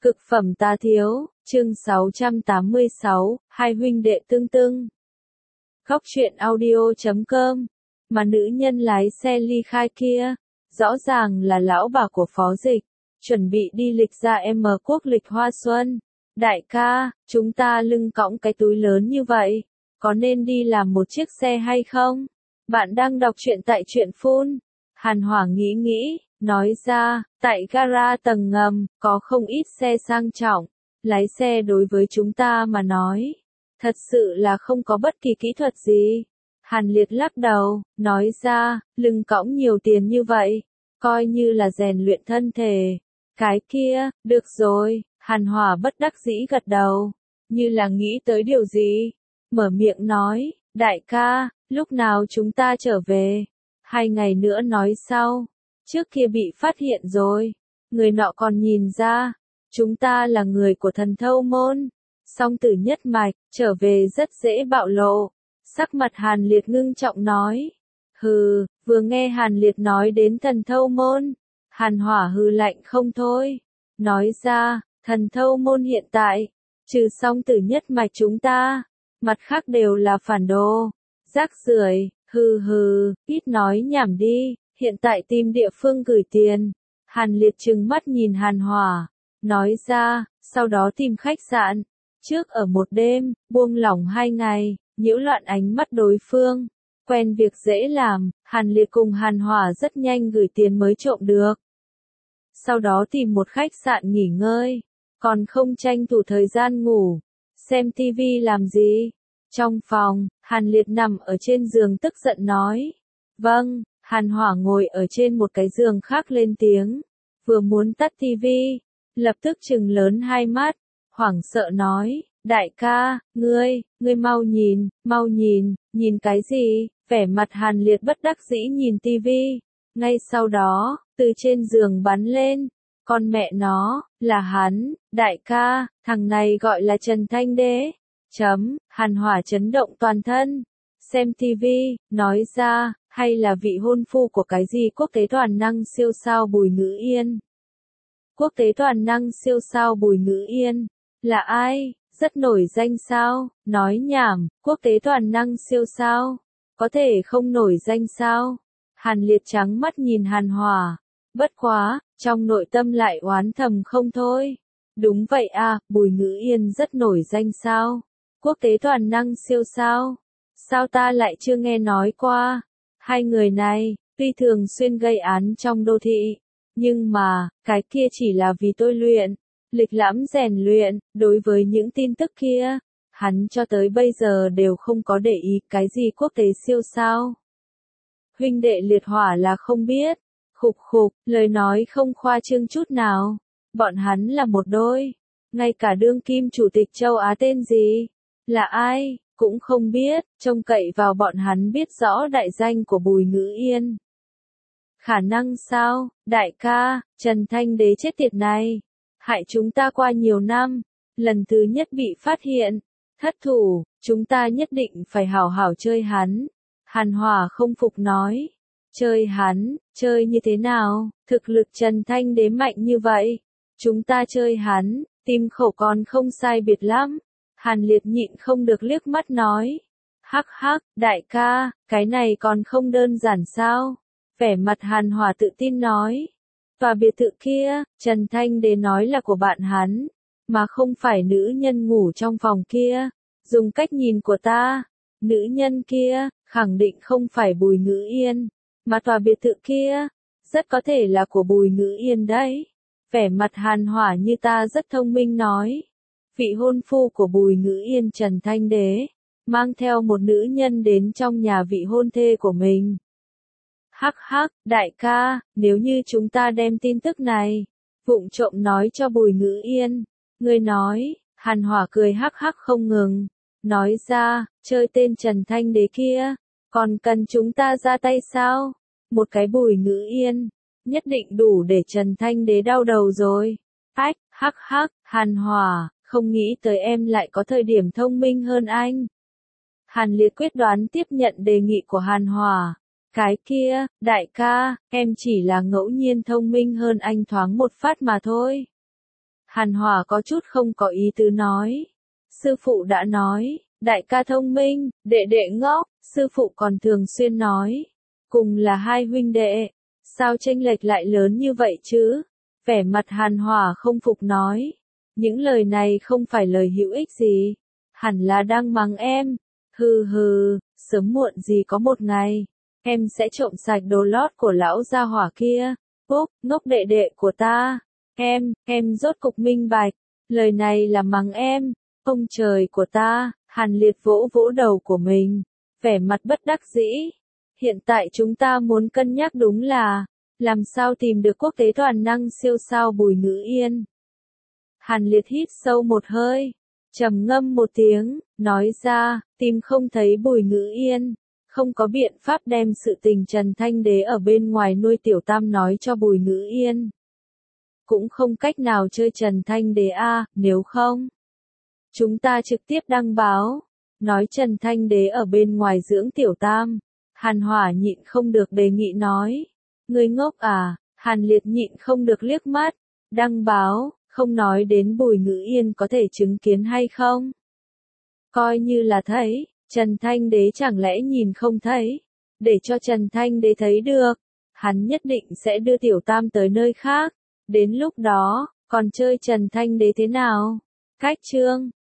Cực phẩm tá thiếu, chương 686, hai huynh đệ tương tương. Góc truyện audio.com. Mà nữ nhân lái xe ly khai kia, rõ ràng là lão bà của Phó Dịch, chuẩn bị đi lịch ra M quốc lịch hoa xuân. Đại ca, chúng ta lưng cõng cái túi lớn như vậy, có nên đi làm một chiếc xe hay không? Bạn đang đọc truyện tại truyện phun. Hàn Hỏa nghĩ, nói ra, tại gara tầng ngầm, có không ít xe sang trọng. Lái xe đối với chúng ta mà nói, thật sự là không có bất kỳ kỹ thuật gì. Hàn Liệt lắc đầu, nói ra, lưng cõng nhiều tiền như vậy, coi như là rèn luyện thân thể. Cái kia, được rồi, Hàn Hỏa bất đắc dĩ gật đầu, như là nghĩ tới điều gì. Mở miệng nói, đại ca, lúc nào chúng ta trở về? 2 ngày nữa nói sau. Trước kia bị phát hiện rồi. Người nọ còn nhìn ra. Chúng ta là người của Thần Thâu Môn. Song Tử nhất mạch, trở về rất dễ bạo lộ. Sắc mặt Hàn Liệt ngưng trọng nói. Hừ, vừa nghe Hàn Liệt nói đến Thần Thâu Môn. Hàn Hỏa hừ lạnh không thôi. Nói ra, Thần Thâu Môn hiện tại, trừ Song Tử nhất mạch chúng ta, mặt khác đều là phản đồ. Rác rưởi, hừ, ít nói nhảm đi, hiện tại tìm địa phương gửi tiền. Hàn Liệt trừng mắt nhìn Hàn Hỏa, nói ra, sau đó tìm khách sạn. Trước ở một đêm, buông lỏng 2 ngày, nhiễu loạn ánh mắt đối phương. Quen việc dễ làm, Hàn Liệt cùng Hàn Hỏa rất nhanh gửi tiền mới trộm được. Sau đó tìm một khách sạn nghỉ ngơi, còn không tranh thủ thời gian ngủ, xem tivi làm gì. Trong phòng, Hàn Liệt nằm ở trên giường tức giận nói. Vâng, Hàn Hỏa ngồi ở trên một cái giường khác lên tiếng. Vừa muốn tắt tivi, lập tức trừng lớn hai mắt, hoảng sợ nói. Đại ca, ngươi mau nhìn cái gì? Vẻ mặt Hàn Liệt bất đắc dĩ nhìn tivi. Ngay sau đó, từ trên giường bắn lên. Con mẹ nó, là hắn, đại ca, thằng này gọi là Trần Thanh Đế. Hàn Hỏa chấn động toàn thân. Xem tivi, nói ra, hay là vị hôn phu của cái gì quốc tế toàn năng siêu sao Bùi Ngữ Yên. Quốc tế toàn năng siêu sao Bùi Ngữ Yên, là ai? Rất nổi danh sao? Nói nhảm, quốc tế toàn năng siêu sao? Có thể không nổi danh sao? Hàn Liệt trắng mắt nhìn Hàn Hỏa. Bất quá, trong nội tâm lại oán thầm không thôi. Đúng vậy à, Bùi Ngữ Yên rất nổi danh sao? Quốc tế toàn năng siêu sao? Sao ta lại chưa nghe nói qua? Hai người này, tuy thường xuyên gây án trong đô thị, nhưng mà, cái kia chỉ là vì tôi luyện, lịch lãm rèn luyện, đối với những tin tức kia, hắn cho tới bây giờ đều không có để ý cái gì quốc tế siêu sao. Huynh đệ liệt hỏa là không biết, khục, lời nói không khoa trương chút nào, bọn hắn là một đôi, ngay cả đương kim chủ tịch châu Á tên gì, là ai, cũng không biết, trông cậy vào bọn hắn biết rõ đại danh của Bùi Ngữ Yên. Khả năng sao, đại ca, Trần Thanh Đế chết tiệt này, hại chúng ta qua nhiều năm, lần thứ nhất bị phát hiện, thất thủ, chúng ta nhất định phải hảo hảo chơi hắn. Hàn Hỏa không phục nói, chơi hắn, chơi như thế nào, thực lực Trần Thanh Đế mạnh như vậy, chúng ta chơi hắn, tim khẩu còn không sai biệt lắm. Hàn Liệt nhịn không được liếc mắt nói. Hắc, đại ca, cái này còn không đơn giản sao? Vẻ mặt Hàn Hỏa tự tin nói. Tòa biệt thự kia, Trần Thanh Đế nói là của bạn hắn, mà không phải nữ nhân ngủ trong phòng kia. Dùng cách nhìn của ta, nữ nhân kia, khẳng định không phải Bùi Ngữ Yên, mà tòa biệt thự kia, rất có thể là của Bùi Ngữ Yên đấy. Vẻ mặt Hàn Hỏa như ta rất thông minh nói. Vị hôn phu của Bùi Ngữ Yên Trần Thanh Đế, mang theo một nữ nhân đến trong nhà vị hôn thê của mình. Hắc, đại ca, nếu như chúng ta đem tin tức này, vụng trộm nói cho Bùi Ngữ Yên, ngươi nói, Hàn Hỏa cười hắc không ngừng, nói ra, chơi tên Trần Thanh Đế kia, còn cần chúng ta ra tay sao? Một cái Bùi Ngữ Yên, nhất định đủ để Trần Thanh Đế đau đầu rồi. Hắc, Hàn Hỏa. Không nghĩ tới em lại có thời điểm thông minh hơn anh. Hàn Liệt quyết đoán tiếp nhận đề nghị của Hàn Hỏa. Cái kia, đại ca, em chỉ là ngẫu nhiên thông minh hơn anh thoáng một phát mà thôi. Hàn Hỏa có chút không có ý tứ nói. Sư phụ đã nói, đại ca thông minh, đệ đệ ngốc, sư phụ còn thường xuyên nói. Cùng là hai huynh đệ, sao chênh lệch lại lớn như vậy chứ? Vẻ mặt Hàn Hỏa không phục nói. Những lời này không phải lời hữu ích gì. Hẳn là đang mắng em. Hừ hừ, sớm muộn gì có một ngày. Em sẽ trộm sạch đồ lót của lão gia hỏa kia. Phúc, ngốc đệ đệ của ta. Em rốt cục minh bạch. Lời này là mắng em. Ông trời của ta, Hàn Liệt vỗ vỗ đầu của mình. Vẻ mặt bất đắc dĩ. Hiện tại chúng ta muốn cân nhắc đúng là, làm sao tìm được quốc tế toàn năng siêu sao Bùi Ngữ Yên. Hàn Liệt hít sâu một hơi, trầm ngâm một tiếng, nói ra, tìm không thấy Bùi Ngữ Yên. Không có biện pháp đem sự tình Trần Thanh Đế ở bên ngoài nuôi tiểu tam nói cho Bùi Ngữ Yên. Cũng không cách nào chơi Trần Thanh Đế nếu không. Chúng ta trực tiếp đăng báo, nói Trần Thanh Đế ở bên ngoài dưỡng tiểu tam. Hàn Hỏa nhịn không được đề nghị nói. Ngươi ngốc à, Hàn Liệt nhịn không được liếc mắt. Đăng báo, không nói đến Bùi Ngữ Yên có thể chứng kiến hay không. Coi như là thấy, Trần Thanh Đế chẳng lẽ nhìn không thấy. Để cho Trần Thanh Đế thấy được, hắn nhất định sẽ đưa tiểu tam tới nơi khác. Đến lúc đó, còn chơi Trần Thanh Đế thế nào? Cách chương